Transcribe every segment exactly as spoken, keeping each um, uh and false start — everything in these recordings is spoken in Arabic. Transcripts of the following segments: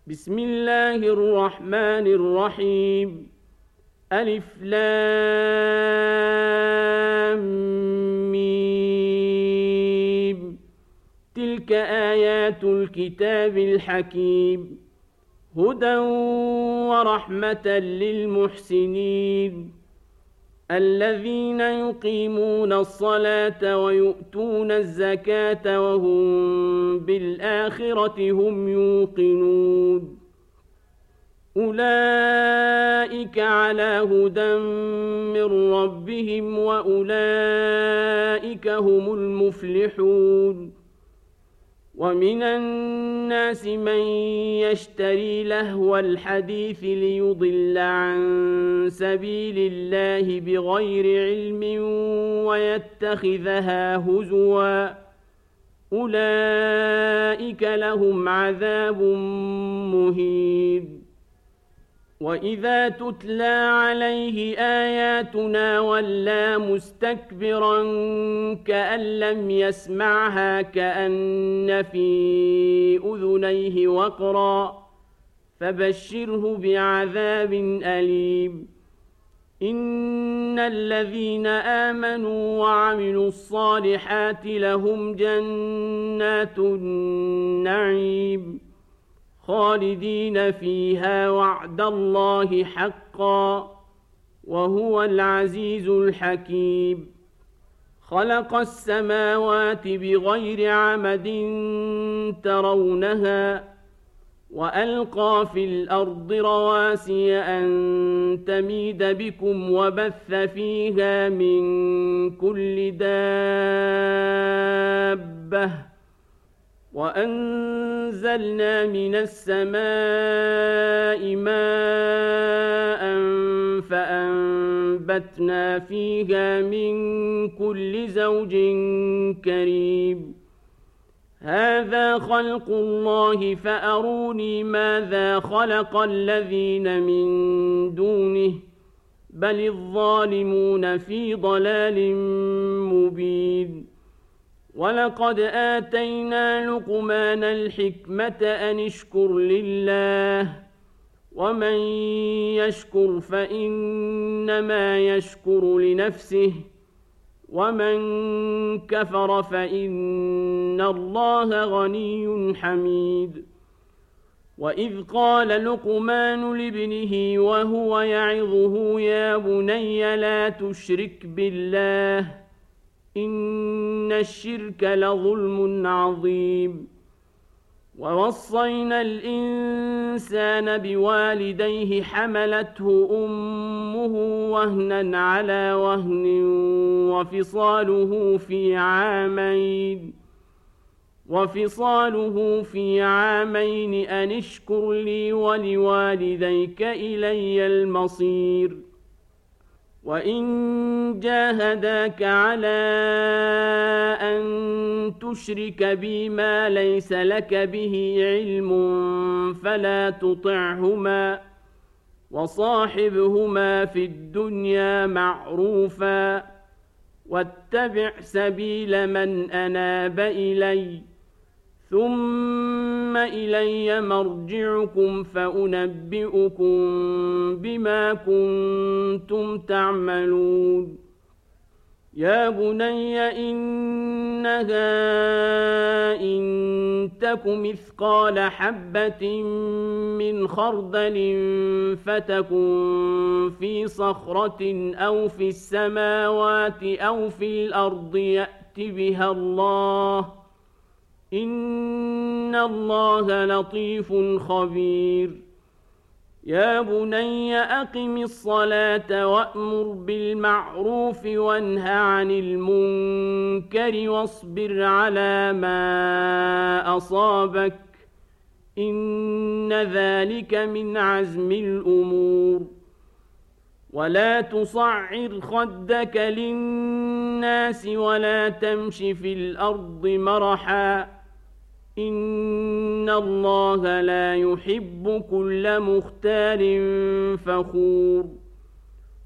بسم الله الرحمن الرحيم. ألف لام ميم. تلك آيات الكتاب الحكيم، هدى ورحمة للمحسنين الذين يقيمون الصلاة ويؤتون الزكاة وهم بالآخرة هم يوقنون. أولئك على هدى من ربهم وأولئك هم المفلحون. ومن الناس من يشتري لهو الحديث ليضل عن سبيل الله بغير علم ويتخذها هزوا، أولئك لهم عذاب مهين. وإذا تتلى عليه آياتنا ولى مستكبرا كأن لم يسمعها كأن في أذنيه وقرا، فبشره بعذاب أليم. إن الذين آمنوا وعملوا الصالحات لهم جنات النعيم خالدين فيها وعد الله حقا، وهو العزيز الحكيم. خلق السماوات بغير عمد ترونها، وألقى في الأرض رواسي أن تميد بكم وبث فيها من كل دابة، وأنزلنا من السماء ماء فأنبتنا فيها من كل زوج كريم. هذا خلق الله فأروني ماذا خلق الذين من دونه، بل الظالمون في ضلال مبين. ولقد آتينا لقمان الحكمة أن اشكر لله، ومن يشكر فإنما يشكر لنفسه، ومن كفر فإن الله غني حميد. وإذ قال لقمان لابنه وهو يعظه يا بني لا تشرك بالله إن الشرك لظلم عظيم. ووصينا الإنسان بوالديه حملته أمه وهنا على وهن وفصاله في عامين وفصاله في عامين أن اشكر لي ولوالديك إلي المصير. وإن جاهداك على أن تشرك بي ما ليس لك به علم فلا تطعهما، وصاحبهما في الدنيا معروفا، واتبع سبيل من أناب إلي، ثم إلي مرجعكم فأنبئكم بما كنتم تعملون. يا بني إنها إن تك مثقال حبة من خردل فتكن في صخرة أو في السماوات أو في الأرض يأت بها الله، إن الله لطيف خبير. يا بني أقم الصلاة وأمر بالمعروف وانه عن المنكر واصبر على ما أصابك، إن ذلك من عزم الأمور. ولا تصعر خدك للناس ولا تمش في الأرض مرحا، إن الله لا يحب كل مختال فخور.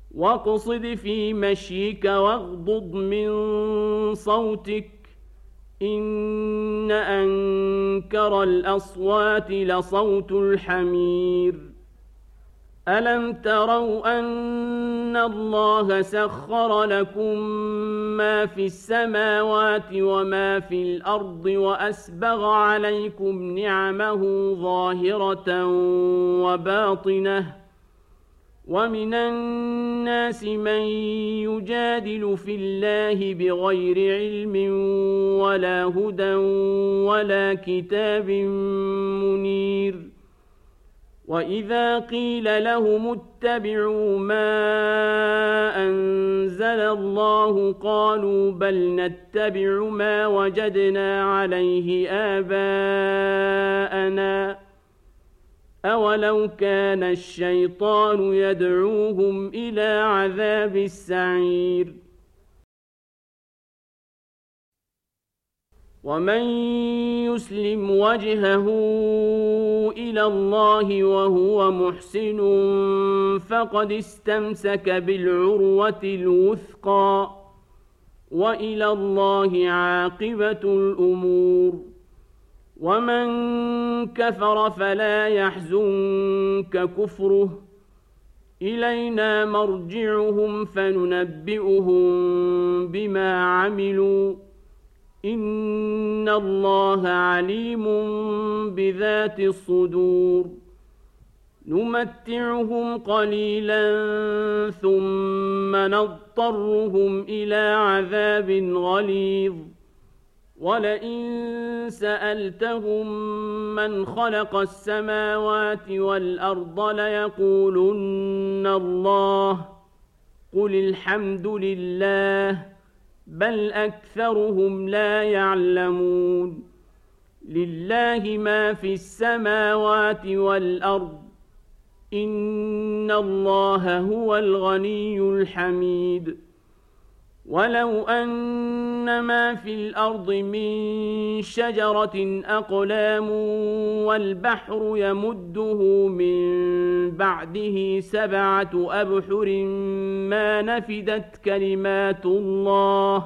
واقصد في مشيك واغضض من صوتك، إن أنكر الأصوات لصوت الحمير ألم تروا أن الله سخر لكم ما في السماوات وما في الأرض وأسبغ عليكم نعمه ظاهرة وباطنة ومن الناس من يجادل في الله بغير علم ولا هدى ولا كتاب منير وإذا قيل لهم اتبعوا ما أنزل الله قالوا بل نتبع ما وجدنا عليه آباءنا أولو كان الشيطان يدعوهم إلى عذاب السعير ومن يسلم وجهه إلى الله وهو محسن فقد استمسك بالعروة الوثقى وإلى الله عاقبة الأمور ومن كفر فلا يحزنك كفره إلينا مرجعهم فننبئهم بما عملوا إن الله عليم بذات الصدور نمتعهم قليلا ثم نضطرهم إلى عذاب غليظ ولئن سألتهم من خلق السماوات والأرض ليقولن الله قل الحمد لله بل أكثرهم لا يعلمون لله ما في السماوات والأرض إن الله هو الغني الحميد ولو أن ما في الأرض من شجرة أقلام والبحر يمده من بعده سبعة أبحر ما نفدت كلمات الله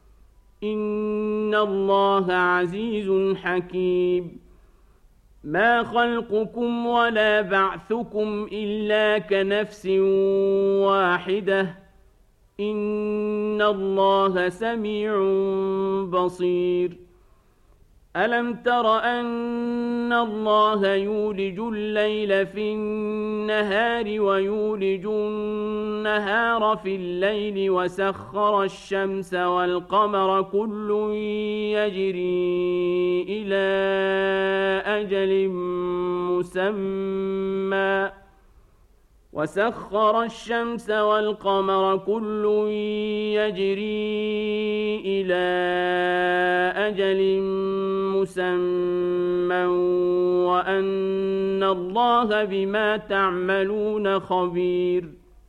إن الله عزيز حكيم ما خلقكم ولا بعثكم إلا كنفس واحدة إن الله سميع بصير ألم تر أن الله يولج الليل في النهار ويولج النهار في الليل وسخر الشمس والقمر كل يجري إلى أجل مسمى وسخر الشمس والقمر كل يجري إلى أجل مسمى وأن الله بما تعملون خبير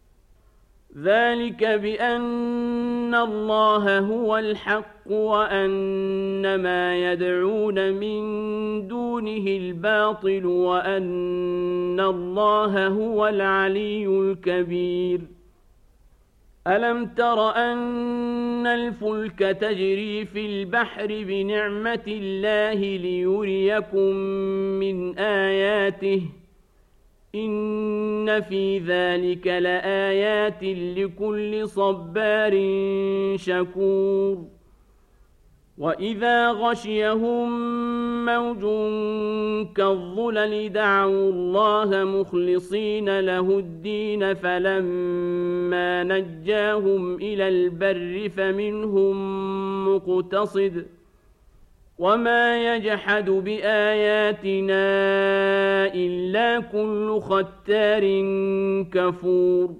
ذلك بأن الله هو الحق وأن ما يدعون من دونه الباطل وأن الله هو العلي الكبير ألم تر أن الفلك تجري في البحر بنعمة الله ليريكم من آياته إن في ذلك لآيات لكل صبار شكور وإذا غشيهم موج كالظلل دعوا الله مخلصين له الدين فلما نجاهم إلى البر فمنهم مقتصد وما يجحد بآياتنا إلا كل ختار كفور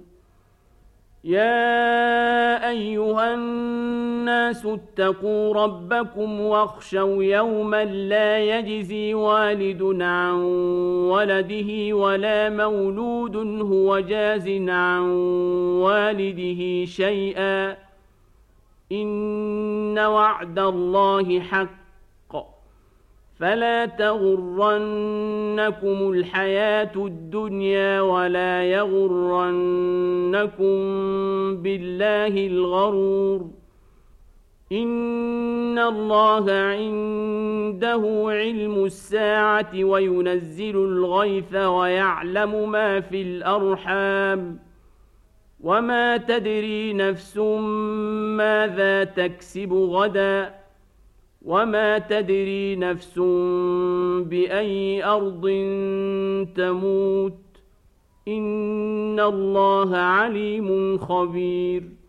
يا أيها الناس اتقوا ربكم واخشوا يوما لا يجزي والد عن ولده ولا مولود هو جاز عن والده شيئا إن وعد الله حق فلا تغرنكم الحياة الدنيا ولا يغرنكم بالله الغرور إن الله عنده علم الساعة وينزل الغيث ويعلم ما في الأرحام وما تدري نفس ماذا تكسب غدا وما تدري نفس بأي أرض تموت إن الله عليم خبير